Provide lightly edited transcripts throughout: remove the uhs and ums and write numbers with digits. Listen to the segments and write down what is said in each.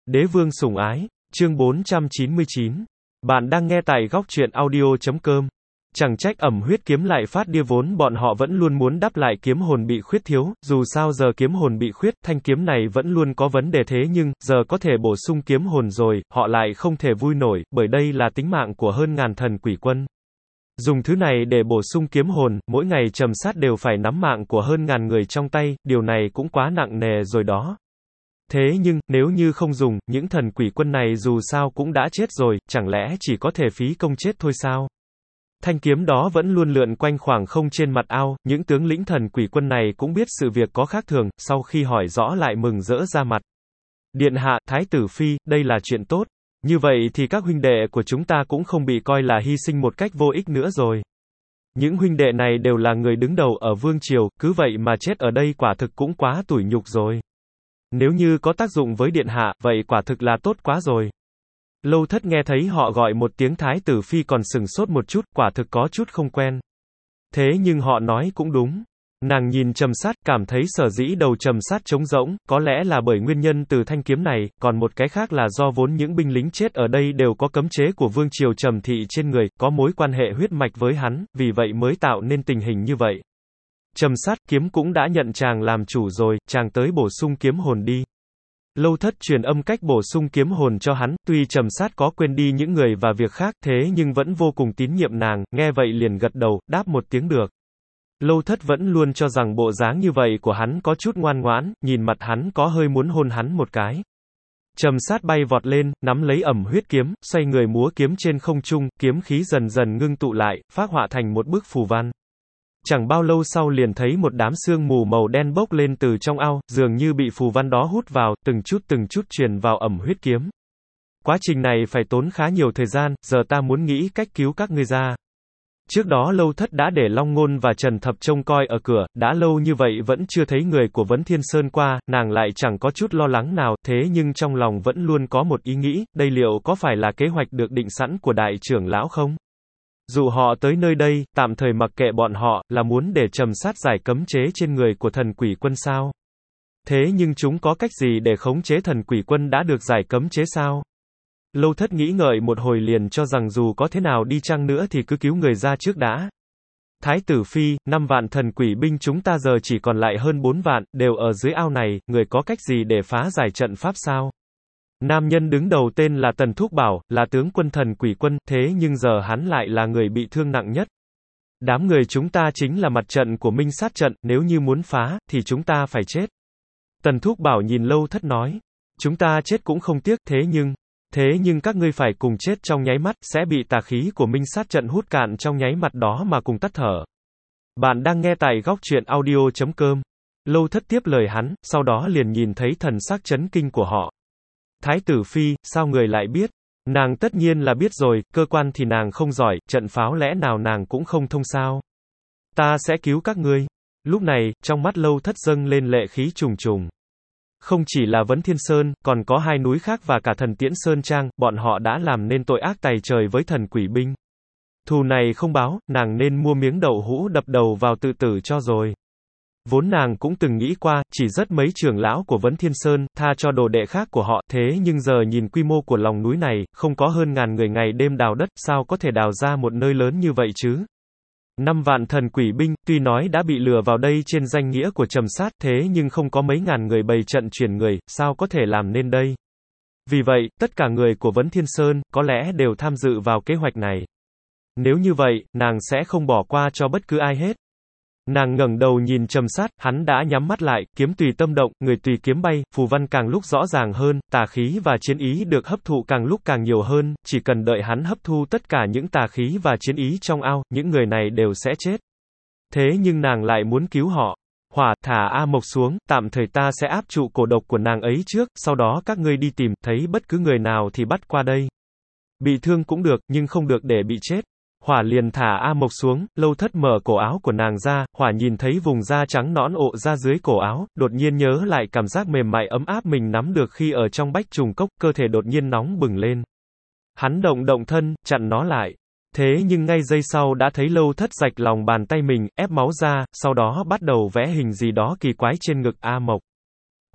Đế vương sủng ái, chương 499. Bạn đang nghe tại góc truyện audio.com. Chẳng trách ẩm huyết kiếm lại phát điên, vốn bọn họ vẫn luôn muốn đắp lại kiếm hồn bị khuyết thiếu, dù sao giờ kiếm hồn bị khuyết, thanh kiếm này vẫn luôn có vấn đề, thế nhưng, giờ có thể bổ sung kiếm hồn rồi, họ lại không thể vui nổi, bởi đây là tính mạng của hơn ngàn thần quỷ quân. Dùng thứ này để bổ sung kiếm hồn, mỗi ngày trầm sát đều phải nắm mạng của hơn ngàn người trong tay, điều này cũng quá nặng nề rồi đó. Thế nhưng, nếu như không dùng, những thần quỷ quân này dù sao cũng đã chết rồi, chẳng lẽ chỉ có thể phí công chết thôi sao? Thanh kiếm đó vẫn luôn lượn quanh khoảng không trên mặt ao, những tướng lĩnh thần quỷ quân này cũng biết sự việc có khác thường, sau khi hỏi rõ lại mừng rỡ ra mặt. Điện hạ, Thái tử Phi, đây là chuyện tốt. Như vậy thì các huynh đệ của chúng ta cũng không bị coi là hy sinh một cách vô ích nữa rồi. Những huynh đệ này đều là người đứng đầu ở vương triều, cứ vậy mà chết ở đây quả thực cũng quá tủi nhục rồi. Nếu như có tác dụng với điện hạ, vậy quả thực là tốt quá rồi. Lâu Thất nghe thấy họ gọi một tiếng Thái tử Phi còn sừng sốt một chút, quả thực có chút không quen. Thế nhưng họ nói cũng đúng. Nàng nhìn Trầm Sát, cảm thấy sở dĩ đầu Trầm Sát trống rỗng, có lẽ là bởi nguyên nhân từ thanh kiếm này, còn một cái khác là do vốn những binh lính chết ở đây đều có cấm chế của vương triều Trầm thị trên người, có mối quan hệ huyết mạch với hắn, vì vậy mới tạo nên tình hình như vậy. Trầm Sát, kiếm cũng đã nhận chàng làm chủ rồi, chàng tới bổ sung kiếm hồn đi. Lâu Thất truyền âm cách bổ sung kiếm hồn cho hắn, tuy Trầm Sát có quên đi những người và việc khác, thế nhưng vẫn vô cùng tín nhiệm nàng, nghe vậy liền gật đầu, đáp một tiếng được. Lâu Thất vẫn luôn cho rằng bộ dáng như vậy của hắn có chút ngoan ngoãn, nhìn mặt hắn có hơi muốn hôn hắn một cái. Trầm Sát bay vọt lên, nắm lấy ẩm huyết kiếm, xoay người múa kiếm trên không trung, kiếm khí dần dần ngưng tụ lại, phác họa thành một bức phù văn. Chẳng bao lâu sau liền thấy một đám sương mù màu đen bốc lên từ trong ao, dường như bị phù văn đó hút vào, từng chút truyền vào ẩm huyết kiếm. Quá trình này phải tốn khá nhiều thời gian, giờ ta muốn nghĩ cách cứu các ngươi ra. Trước đó Lâu Thất đã để Long Ngôn và Trần Thập trông coi ở cửa, đã lâu như vậy vẫn chưa thấy người của Vấn Thiên Sơn qua, nàng lại chẳng có chút lo lắng nào, thế nhưng trong lòng vẫn luôn có một ý nghĩ, đây liệu có phải là kế hoạch được định sẵn của đại trưởng lão không? Dù họ tới nơi đây, tạm thời mặc kệ bọn họ, là muốn để Trầm Sát giải cấm chế trên người của thần quỷ quân sao? Thế nhưng chúng có cách gì để khống chế thần quỷ quân đã được giải cấm chế sao? Lâu Thất nghĩ ngợi một hồi liền cho rằng dù có thế nào đi chăng nữa thì cứ cứu người ra trước đã. Thái tử Phi, 5 vạn thần quỷ binh chúng ta giờ chỉ còn lại hơn 4 vạn, đều ở dưới ao này, người có cách gì để phá giải trận pháp sao? Nam nhân đứng đầu tên là Tần Thúc Bảo, là tướng quân thần quỷ quân, thế nhưng giờ hắn lại là người bị thương nặng nhất. Đám người chúng ta chính là mặt trận của Minh Sát trận, nếu như muốn phá, thì chúng ta phải chết. Tần Thúc Bảo nhìn Lâu Thất nói, chúng ta chết cũng không tiếc, thế nhưng các ngươi phải cùng chết trong nháy mắt, sẽ bị tà khí của Minh Sát trận hút cạn trong nháy mắt đó mà cùng tắt thở. Bạn đang nghe tại góc truyện audio.com. Lâu Thất tiếp lời hắn, sau đó liền nhìn thấy thần sắc chấn kinh của họ. Thái tử Phi, sao người lại biết? Nàng tất nhiên là biết rồi, cơ quan thì nàng không giỏi, trận pháo lẽ nào nàng cũng không thông sao? Ta sẽ cứu các ngươi. Lúc này, trong mắt Lâu Thất dâng lên lệ khí trùng trùng. Không chỉ là Vấn Thiên Sơn, còn có 2 núi khác và cả Thần Tiễn Sơn Trang, bọn họ đã làm nên tội ác tày trời với thần quỷ binh. Thù này không báo, nàng nên mua miếng đậu hũ đập đầu vào tự tử cho rồi. Vốn nàng cũng từng nghĩ qua, chỉ rất mấy trưởng lão của Vấn Thiên Sơn, tha cho đồ đệ khác của họ, thế nhưng giờ nhìn quy mô của lòng núi này, không có hơn ngàn người ngày đêm đào đất, sao có thể đào ra một nơi lớn như vậy chứ? 5 vạn thần quỷ binh, tuy nói đã bị lừa vào đây trên danh nghĩa của Trầm Sát, thế nhưng không có mấy ngàn người bày trận chuyển người, sao có thể làm nên đây? Vì vậy, tất cả người của Vấn Thiên Sơn, có lẽ đều tham dự vào kế hoạch này. Nếu như vậy, nàng sẽ không bỏ qua cho bất cứ ai hết. Nàng ngẩng đầu nhìn Trầm Sát, hắn đã nhắm mắt lại, kiếm tùy tâm động, người tùy kiếm bay, phù văn càng lúc rõ ràng hơn, tà khí và chiến ý được hấp thụ càng lúc càng nhiều hơn, chỉ cần đợi hắn hấp thu tất cả những tà khí và chiến ý trong ao, những người này đều sẽ chết. Thế nhưng nàng lại muốn cứu họ. Hỏa, thả A Mộc xuống, tạm thời ta sẽ áp trụ cổ độc của nàng ấy trước, sau đó các ngươi đi tìm, thấy bất cứ người nào thì bắt qua đây. Bị thương cũng được, nhưng không được để bị chết. Hỏa liền thả A Mộc xuống, Lâu Thất mở cổ áo của nàng ra, Hỏa nhìn thấy vùng da trắng nõn ộ ra dưới cổ áo, đột nhiên nhớ lại cảm giác mềm mại ấm áp mình nắm được khi ở trong bách trùng cốc, cơ thể đột nhiên nóng bừng lên. Hắn động thân, chặn nó lại. Thế nhưng ngay giây sau đã thấy Lâu Thất rạch lòng bàn tay mình, ép máu ra, sau đó bắt đầu vẽ hình gì đó kỳ quái trên ngực A Mộc.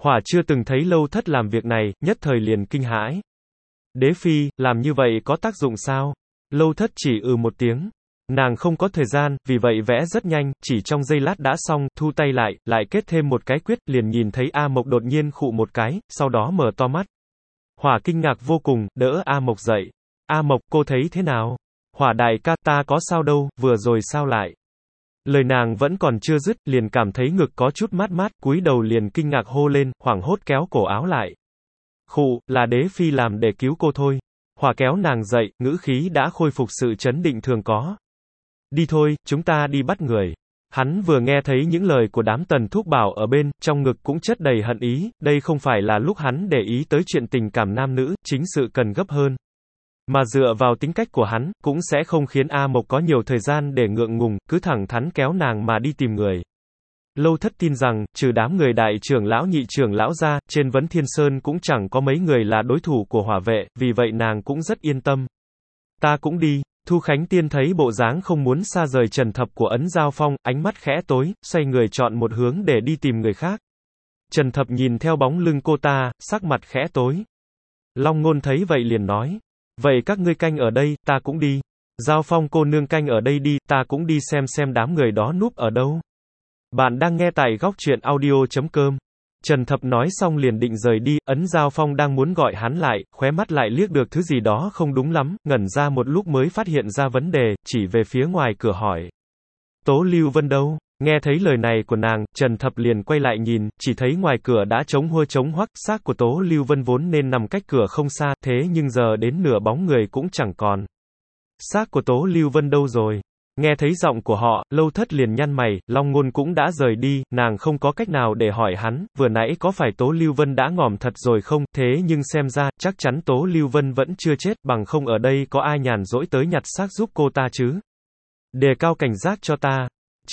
Hỏa chưa từng thấy Lâu Thất làm việc này, nhất thời liền kinh hãi. Đế phi, làm như vậy có tác dụng sao? Lâu Thất chỉ một tiếng. Nàng không có thời gian, vì vậy vẽ rất nhanh, chỉ trong giây lát đã xong, thu tay lại kết thêm một cái quyết, liền nhìn thấy A Mộc đột nhiên khụ một cái, sau đó mở to mắt. Hỏa kinh ngạc vô cùng, đỡ A Mộc dậy. A Mộc, cô thấy thế nào? Hỏa đại ca, ta có sao đâu, vừa rồi sao lại? Lời nàng vẫn còn chưa dứt, liền cảm thấy ngực có chút mát mát, cúi đầu liền kinh ngạc hô lên, hoảng hốt kéo cổ áo lại. Khụ, là đế phi làm để cứu cô thôi. Hỏa kéo nàng dậy, ngữ khí đã khôi phục sự trấn định thường có. Đi thôi, chúng ta đi bắt người. Hắn vừa nghe thấy những lời của đám Tần Thúc Bảo ở bên, trong ngực cũng chất đầy hận ý, đây không phải là lúc hắn để ý tới chuyện tình cảm nam nữ, chính sự cần gấp hơn. Mà dựa vào tính cách của hắn, cũng sẽ không khiến A Mộc có nhiều thời gian để ngượng ngùng, cứ thẳng thắn kéo nàng mà đi tìm người. Lâu Thất tin rằng, trừ đám người đại trưởng lão nhị trưởng lão ra, trên Vấn Thiên Sơn cũng chẳng có mấy người là đối thủ của hỏa vệ, vì vậy nàng cũng rất yên tâm. Ta cũng đi. Thu Khánh Tiên thấy bộ dáng không muốn xa rời Trần Thập của Ấn Giao Phong, ánh mắt khẽ tối, xoay người chọn một hướng để đi tìm người khác. Trần Thập nhìn theo bóng lưng cô ta, sắc mặt khẽ tối. Long Ngôn thấy vậy liền nói. Vậy các ngươi canh ở đây, ta cũng đi. Giao Phong cô nương canh ở đây đi, ta cũng đi xem đám người đó núp ở đâu. Bạn đang nghe tại góc truyện audio.com. Trần Thập nói xong liền định rời đi, Ấn Giao Phong đang muốn gọi hắn lại, khóe mắt lại liếc được thứ gì đó không đúng lắm, ngẩn ra một lúc mới phát hiện ra vấn đề, chỉ về phía ngoài cửa hỏi. Tố Lưu Vân đâu? Nghe thấy lời này của nàng, Trần Thập liền quay lại nhìn, chỉ thấy ngoài cửa đã trống hoắc, xác của Tố Lưu Vân vốn nên nằm cách cửa không xa, thế nhưng giờ đến nửa bóng người cũng chẳng còn. Xác của Tố Lưu Vân đâu rồi? Nghe thấy giọng của họ, Lâu Thất liền nhăn mày, Long Ngôn cũng đã rời đi, nàng không có cách nào để hỏi hắn, vừa nãy có phải Tố Lưu Vân đã ngỏm thật rồi không, thế nhưng xem ra, chắc chắn Tố Lưu Vân vẫn chưa chết, bằng không ở đây có ai nhàn rỗi tới nhặt xác giúp cô ta chứ. Đề cao cảnh giác cho ta.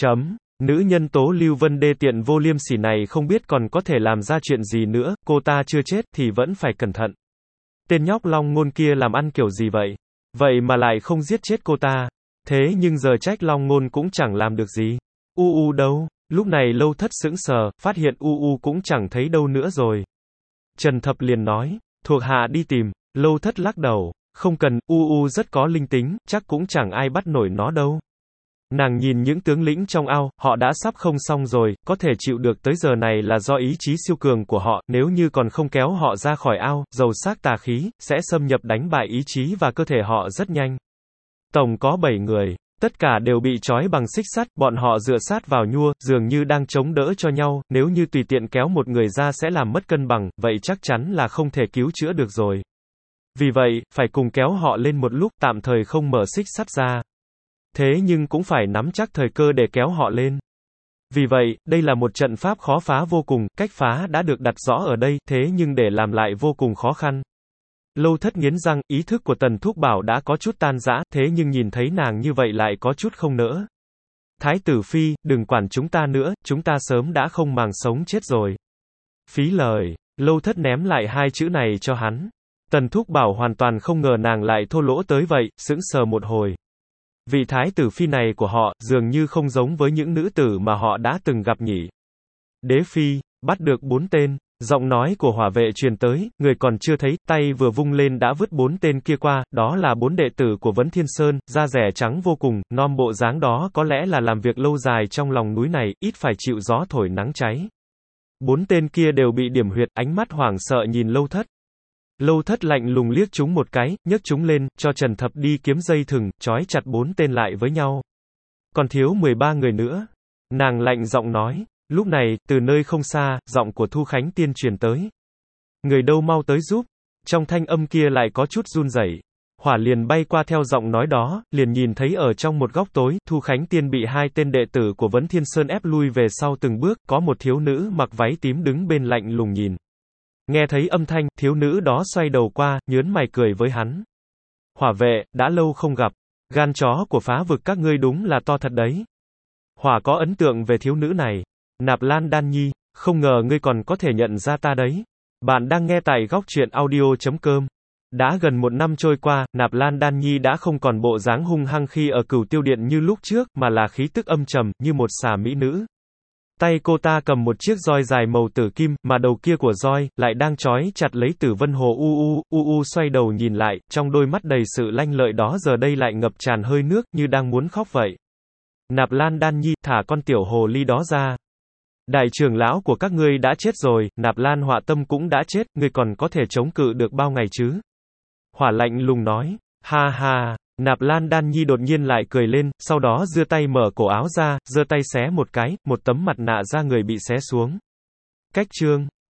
Nữ nhân Tố Lưu Vân đê tiện vô liêm sỉ này không biết còn có thể làm ra chuyện gì nữa, cô ta chưa chết thì vẫn phải cẩn thận. Tên nhóc Long Ngôn kia làm ăn kiểu gì vậy? Vậy mà lại không giết chết cô ta. Thế nhưng giờ trách Long Ngôn cũng chẳng làm được gì. Đâu? Lúc này Lâu Thất sững sờ, phát hiện cũng chẳng thấy đâu nữa rồi. Trần Thập liền nói, thuộc hạ đi tìm. Lâu Thất lắc đầu, không cần, rất có linh tính, chắc cũng chẳng ai bắt nổi nó đâu. Nàng nhìn những tướng lĩnh trong ao, họ đã sắp không xong rồi, có thể chịu được tới giờ này là do ý chí siêu cường của họ, nếu như còn không kéo họ ra khỏi ao, dầu xác tà khí, sẽ xâm nhập đánh bại ý chí và cơ thể họ rất nhanh. Tổng có 7 người, tất cả đều bị trói bằng xích sắt, bọn họ dựa sát vào nhua, dường như đang chống đỡ cho nhau, nếu như tùy tiện kéo một người ra sẽ làm mất cân bằng, vậy chắc chắn là không thể cứu chữa được rồi. Vì vậy, phải cùng kéo họ lên một lúc, tạm thời không mở xích sắt ra. Thế nhưng cũng phải nắm chắc thời cơ để kéo họ lên. Vì vậy, đây là một trận pháp khó phá vô cùng, cách phá đã được đặt rõ ở đây, thế nhưng để làm lại vô cùng khó khăn. Lâu Thất nghiến răng, ý thức của Tần Thúc Bảo đã có chút tan rã, thế nhưng nhìn thấy nàng như vậy lại có chút không nỡ. Thái tử phi, đừng quản chúng ta nữa, chúng ta sớm đã không màng sống chết rồi. Phí lời, Lâu Thất ném lại hai chữ này cho hắn. Tần Thúc Bảo hoàn toàn không ngờ nàng lại thô lỗ tới vậy, sững sờ một hồi. Vị thái tử phi này của họ, dường như không giống với những nữ tử mà họ đã từng gặp nhỉ. Đế phi, bắt được 4 tên. Giọng nói của hỏa vệ truyền tới, người còn chưa thấy, tay vừa vung lên đã vứt 4 tên kia qua, đó là 4 đệ tử của Vấn Thiên Sơn, da rẻ trắng vô cùng, non bộ dáng đó có lẽ là làm việc lâu dài trong lòng núi này, ít phải chịu gió thổi nắng cháy. 4 tên kia đều bị điểm huyệt, ánh mắt hoảng sợ nhìn Lâu Thất. Lâu Thất lạnh lùng liếc chúng một cái, nhấc chúng lên, cho Trần Thập đi kiếm dây thừng, trói chặt 4 tên lại với nhau. Còn thiếu 13 người nữa. Nàng lạnh giọng nói. Lúc này, từ nơi không xa, giọng của Thu Khánh Tiên truyền tới. Người đâu mau tới giúp. Trong thanh âm kia lại có chút run rẩy. Hỏa liền bay qua theo giọng nói đó, liền nhìn thấy ở trong một góc tối, Thu Khánh Tiên bị 2 tên đệ tử của Vấn Thiên Sơn ép lui về sau từng bước, có một thiếu nữ mặc váy tím đứng bên lạnh lùng nhìn. Nghe thấy âm thanh, thiếu nữ đó xoay đầu qua, nhớn mày cười với hắn. Hỏa vệ, đã lâu không gặp. Gan chó của phá vực các ngươi đúng là to thật đấy. Hỏa có ấn tượng về thiếu nữ này. Nạp Lan Đan Nhi, không ngờ ngươi còn có thể nhận ra ta đấy. Bạn đang nghe tại góc truyện audio.com. Đã gần 1 năm trôi qua, Nạp Lan Đan Nhi đã không còn bộ dáng hung hăng khi ở Cửu Tiêu Điện như lúc trước, mà là khí tức âm trầm, như một xà mỹ nữ. Tay cô ta cầm một chiếc roi dài màu tử kim, mà đầu kia của roi, lại đang trói chặt lấy Tử Vân Hồ. U xoay đầu nhìn lại, trong đôi mắt đầy sự lanh lợi đó giờ đây lại ngập tràn hơi nước, như đang muốn khóc vậy. Nạp Lan Đan Nhi, thả con tiểu hồ ly đó ra. Đại trưởng lão của các ngươi đã chết rồi, Nạp Lan Họa Tâm cũng đã chết, ngươi còn có thể chống cự được bao ngày chứ? Hỏa lạnh lùng nói, ha ha. Nạp Lan Đan Nhi đột nhiên lại cười lên, sau đó giơ tay mở cổ áo ra, giơ tay xé một cái, một tấm mặt nạ da người bị xé xuống. Cách chương